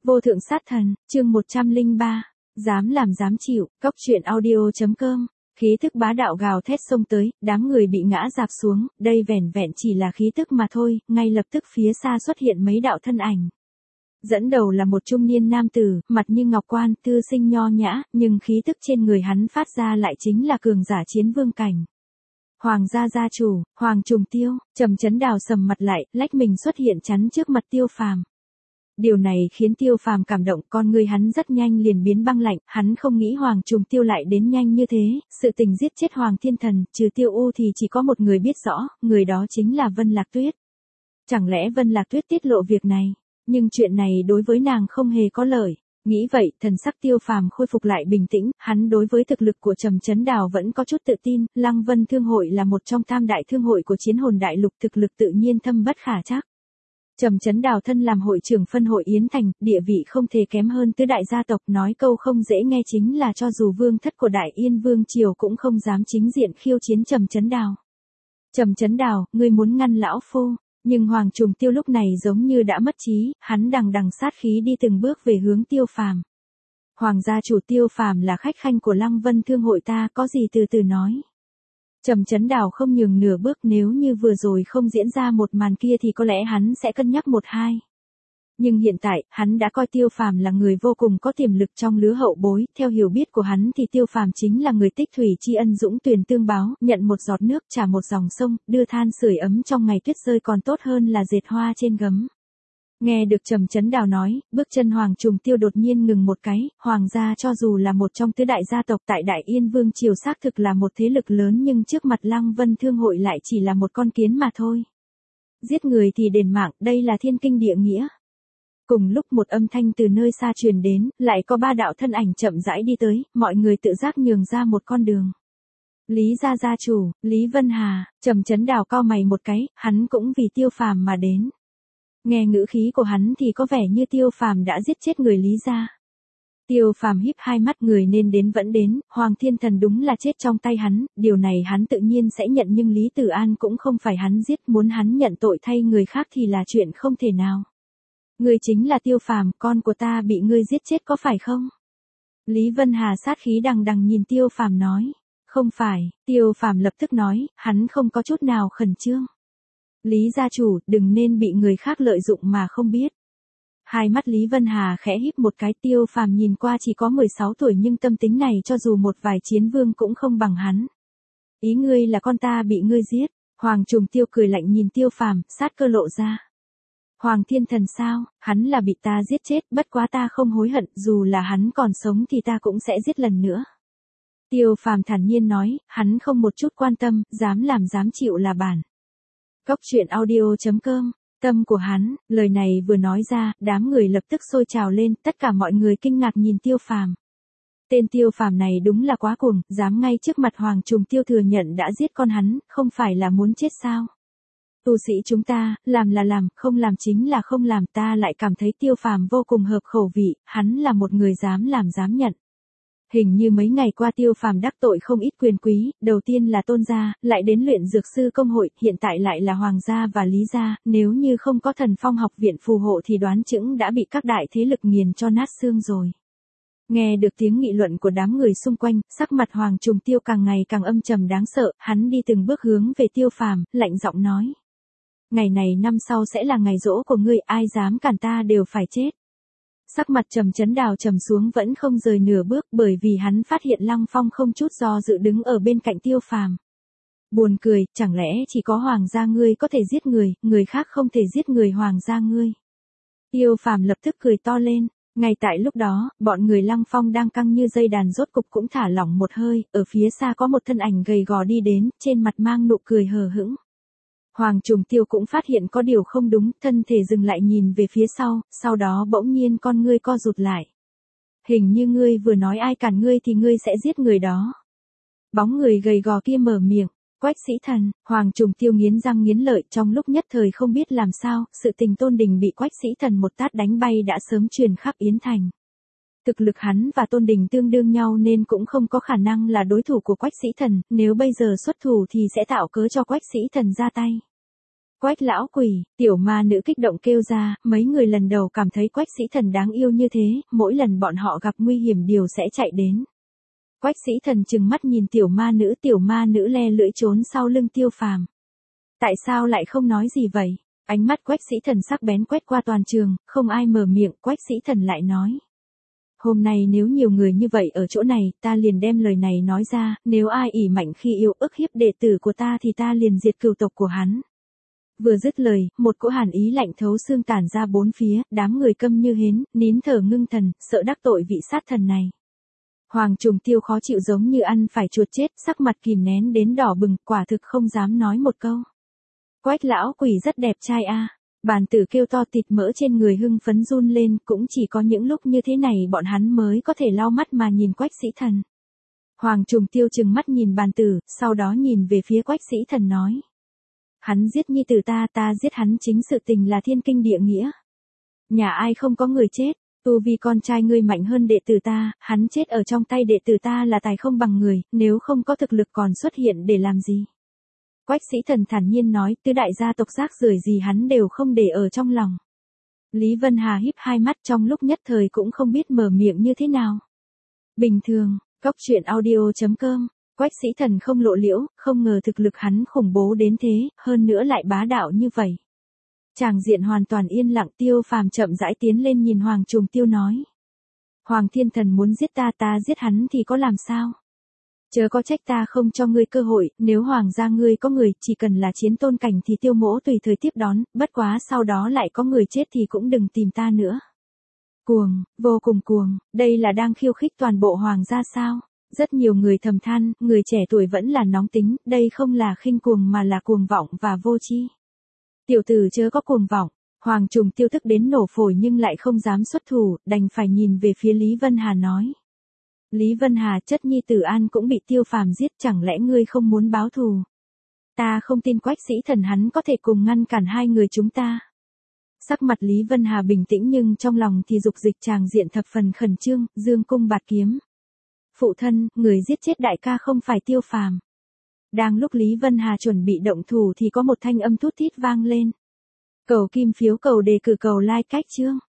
Vô thượng sát thần, chương 103, dám làm dám chịu, cóc truyện audio.com, khí thức bá đạo gào thét xông tới, đám người bị ngã rạp xuống, đây vẻn vẹn chỉ là khí tức mà thôi, ngay lập tức phía xa xuất hiện mấy đạo thân ảnh. Dẫn đầu là một trung niên nam tử, mặt như ngọc quan, thư sinh nho nhã, nhưng khí tức trên người hắn phát ra lại chính là cường giả chiến vương cảnh. Hoàng gia gia chủ, Hoàng Trùng Tiêu, Trầm Chấn Đào sầm mặt lại, lách mình xuất hiện chắn trước mặt Tiêu Phàm. Điều này khiến Tiêu Phàm cảm động, con người hắn rất nhanh liền biến băng lạnh, hắn không nghĩ Hoàng Trùng Tiêu lại đến nhanh như thế, sự tình giết chết Hoàng Thiên Thần, trừ Tiêu U thì chỉ có một người biết rõ, người đó chính là Vân Lạc Tuyết. Chẳng lẽ Vân Lạc Tuyết tiết lộ việc này, nhưng chuyện này đối với nàng không hề có lợi. Nghĩ vậy, thần sắc Tiêu Phàm khôi phục lại bình tĩnh, hắn đối với thực lực của Trầm Chấn Đào vẫn có chút tự tin, Lăng Vân Thương hội là một trong tam đại thương hội của Chiến Hồn Đại Lục, thực lực tự nhiên thâm bất khả trắc. Trầm Chấn Đào thân làm hội trưởng phân hội Yến Thành, địa vị không thể kém hơn tứ đại gia tộc, nói câu không dễ nghe chính là cho dù vương thất của Đại Yên Vương Triều cũng không dám chính diện khiêu chiến Trầm Chấn Đào. Trầm Chấn Đào, ngươi muốn ngăn lão phu. Nhưng Hoàng Trùng Tiêu lúc này giống như đã mất trí, hắn đằng đằng sát khí đi từng bước về hướng Tiêu Phàm. Hoàng gia chủ Tiêu Phàm là khách khanh của Lăng Vân Thương hội ta, có gì từ từ nói. Trầm Chấn Đào không nhường nửa bước, nếu như vừa rồi không diễn ra một màn kia thì có lẽ hắn sẽ cân nhắc một hai. Nhưng hiện tại, hắn đã coi Tiêu Phàm là người vô cùng có tiềm lực trong lứa hậu bối, theo hiểu biết của hắn thì Tiêu Phàm chính là người tích thủy tri ân dũng tuyền tương báo, nhận một giọt nước trả một dòng sông, đưa than sưởi ấm trong ngày tuyết rơi còn tốt hơn là dệt hoa trên gấm. Nghe được Trầm Chấn Đào nói, bước chân Hoàng Trùng Tiêu đột nhiên ngừng một cái, Hoàng gia cho dù là một trong tứ đại gia tộc tại Đại Yên Vương Triều xác thực là một thế lực lớn nhưng trước mặt Lăng Vân Thương hội lại chỉ là một con kiến mà thôi. Giết người thì đền mạng, đây là thiên kinh địa nghĩa. Cùng lúc một âm thanh từ nơi xa truyền đến, lại có ba đạo thân ảnh chậm rãi đi tới, mọi người tự giác nhường ra một con đường. Lý gia gia chủ, Lý Vân Hà, Trầm Chấn Đào cau mày một cái, hắn cũng vì Tiêu Phàm mà đến. Nghe ngữ khí của hắn thì có vẻ như Tiêu Phàm đã giết chết người Lý gia. Tiêu Phàm híp hai mắt, người nên đến vẫn đến, Hoàng Thiên Thần đúng là chết trong tay hắn, điều này hắn tự nhiên sẽ nhận nhưng Lý Tử An cũng không phải hắn giết, muốn hắn nhận tội thay người khác thì là chuyện không thể nào. Ngươi chính là Tiêu Phàm, con của ta bị ngươi giết chết có phải không? Lý Vân Hà sát khí đằng đằng nhìn Tiêu Phàm nói. Không phải, Tiêu Phàm lập tức nói, hắn không có chút nào khẩn trương. Lý gia chủ, đừng nên bị người khác lợi dụng mà không biết. Hai mắt Lý Vân Hà khẽ híp một cái, Tiêu Phàm nhìn qua chỉ có 16 tuổi nhưng tâm tính này cho dù một vài chiến vương cũng không bằng hắn. Ý ngươi là con ta bị ngươi giết? Hoàng Trùng Tiêu cười lạnh nhìn Tiêu Phàm, sát cơ lộ ra. Hoàng Thiên Thần sao, hắn là bị ta giết chết, bất quá ta không hối hận, dù là hắn còn sống thì ta cũng sẽ giết lần nữa. Tiêu Phàm thản nhiên nói, hắn không một chút quan tâm, dám làm dám chịu là bản. Cóc truyện audio.com, tâm của hắn, lời này vừa nói ra, đám người lập tức sôi trào lên, tất cả mọi người kinh ngạc nhìn Tiêu Phàm. Tên Tiêu Phàm này đúng là quá cuồng, dám ngay trước mặt Hoàng Trùng Tiêu thừa nhận đã giết con hắn, không phải là muốn chết sao? Tu sĩ chúng ta, làm là làm, không làm chính là không làm, ta lại cảm thấy Tiêu Phàm vô cùng hợp khẩu vị, hắn là một người dám làm dám nhận. Hình như mấy ngày qua Tiêu Phàm đắc tội không ít quyền quý, đầu tiên là Tôn gia, lại đến Luyện Dược Sư Công hội, hiện tại lại là Hoàng gia và Lý gia, nếu như không có Thần Phong học viện phù hộ thì đoán chững đã bị các đại thế lực nghiền cho nát xương rồi. Nghe được tiếng nghị luận của đám người xung quanh, sắc mặt Hoàng Trùng Tiêu càng ngày càng âm trầm đáng sợ, hắn đi từng bước hướng về Tiêu Phàm, lạnh giọng nói. Ngày này năm sau sẽ là ngày giỗ của ngươi, ai dám cản ta đều phải chết. Sắc mặt Trầm Chấn Đào trầm xuống vẫn không rời nửa bước, bởi vì hắn phát hiện Lăng Phong không chút do dự đứng ở bên cạnh Tiêu Phàm. Buồn cười, chẳng lẽ chỉ có Hoàng gia ngươi có thể giết người, người khác không thể giết người Hoàng gia ngươi. Tiêu Phàm lập tức cười to lên, ngay tại lúc đó, bọn người Lăng Phong đang căng như dây đàn rốt cục cũng thả lỏng một hơi, ở phía xa có một thân ảnh gầy gò đi đến, trên mặt mang nụ cười hờ hững. Hoàng Trùng Tiêu cũng phát hiện có điều không đúng, thân thể dừng lại nhìn về phía sau đó bỗng nhiên con ngươi co rụt lại. Hình như ngươi vừa nói ai cản ngươi thì ngươi sẽ giết người đó. Bóng người gầy gò kia mở miệng, Quách Sĩ Thần, Hoàng Trùng Tiêu nghiến răng nghiến lợi, trong lúc nhất thời không biết làm sao, sự tình Tôn Đình bị Quách Sĩ Thần một tát đánh bay đã sớm truyền khắp Yến Thành. Thực lực hắn và Tôn Đình tương đương nhau nên cũng không có khả năng là đối thủ của Quách Sĩ Thần, nếu bây giờ xuất thủ thì sẽ tạo cớ cho Quách Sĩ Thần ra tay. Quách lão quỷ, tiểu ma nữ kích động kêu ra, mấy người lần đầu cảm thấy Quách Sĩ Thần đáng yêu như thế, mỗi lần bọn họ gặp nguy hiểm đều sẽ chạy đến. Quách Sĩ Thần trừng mắt nhìn tiểu ma nữ le lưỡi trốn sau lưng Tiêu Phàm. Tại sao lại không nói gì vậy? Ánh mắt Quách Sĩ Thần sắc bén quét qua toàn trường, không ai mở miệng, Quách Sĩ Thần lại nói. Hôm nay nếu nhiều người như vậy ở chỗ này, ta liền đem lời này nói ra, nếu ai ỷ mạnh khi yêu ức hiếp đệ tử của ta thì ta liền diệt cửu tộc của hắn. Vừa dứt lời, một cỗ hàn ý lạnh thấu xương tản ra bốn phía, đám người câm như hến, nín thở ngưng thần, sợ đắc tội vị sát thần này. Hoàng Trùng Tiêu khó chịu giống như ăn phải chuột chết, sắc mặt kìm nén đến đỏ bừng, quả thực không dám nói một câu. Quách lão quỷ rất đẹp trai a. Bàn tử kêu to thịt mỡ trên người hưng phấn run lên, cũng chỉ có những lúc như thế này bọn hắn mới có thể lau mắt mà nhìn Quách Sĩ Thần. Hoàng Trùng Tiêu trừng mắt nhìn bàn tử, sau đó nhìn về phía Quách Sĩ Thần nói. Hắn giết nhi tử ta giết hắn chính sự tình là thiên kinh địa nghĩa. Nhà ai không có người chết, tu vì con trai ngươi mạnh hơn đệ tử ta, hắn chết ở trong tay đệ tử ta là tài không bằng người, nếu không có thực lực còn xuất hiện để làm gì. Quách Sĩ Thần thản nhiên nói, tứ đại gia tộc rác rưởi gì hắn đều không để ở trong lòng. Lý Vân Hà híp hai mắt trong lúc nhất thời cũng không biết mở miệng như thế nào. Bình thường, Cốc Truyện Audio.com, Quách Sĩ Thần không lộ liễu, không ngờ thực lực hắn khủng bố đến thế, hơn nữa lại bá đạo như vậy. Tràng diện hoàn toàn yên lặng, Tiêu Phàm chậm rãi tiến lên nhìn Hoàng Trùng Tiêu nói. Hoàng Thiên Thần muốn giết ta giết hắn thì có làm sao? Chớ có trách ta không cho ngươi cơ hội, nếu hoàng gia ngươi có người, chỉ cần là chiến tôn cảnh thì Tiêu mỗ tùy thời tiếp đón, bất quá sau đó lại có người chết thì cũng đừng tìm ta nữa. Cuồng, vô cùng cuồng, đây là đang khiêu khích toàn bộ hoàng gia sao? Rất nhiều người thầm than, người trẻ tuổi vẫn là nóng tính, đây không là khinh cuồng mà là cuồng vọng và vô tri. Tiểu tử chớ có cuồng vọng, Hoàng Trùng Tiêu tức đến nổ phổi nhưng lại không dám xuất thủ, đành phải nhìn về phía Lý Vân Hà nói. Lý Vân Hà, chất nhi tử An cũng bị Tiêu Phàm giết, chẳng lẽ ngươi không muốn báo thù? Ta không tin Quách Sĩ Thần hắn có thể cùng ngăn cản hai người chúng ta. Sắc mặt Lý Vân Hà bình tĩnh nhưng trong lòng thì dục dịch tràng diện thập phần khẩn trương, dương cung bạt kiếm. Phụ thân, người giết chết đại ca không phải Tiêu Phàm. Đang lúc Lý Vân Hà chuẩn bị động thủ thì có một thanh âm thút thít vang lên. Cầu kim phiếu, cầu đề cử, cầu like cách chương.